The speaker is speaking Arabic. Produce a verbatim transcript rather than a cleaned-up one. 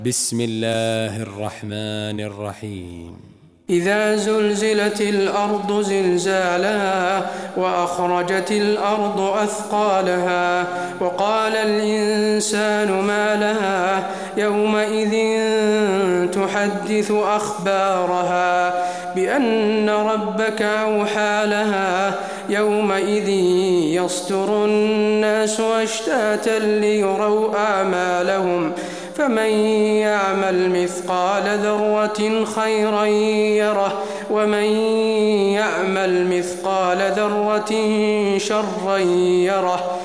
بسم الله الرحمن الرحيم. إذا زلزلت الأرض زلزالها وأخرجت الأرض أثقالها وقال الإنسان ما لها يومئذ تحدث أخبارها بأن ربك أوحى لها يومئذ يصدر الناس أشتاتا ليروا أعمالهم فمن يعمل مثقال ذرة خيرا يره ومن يعمل مثقال ذرة شرا يره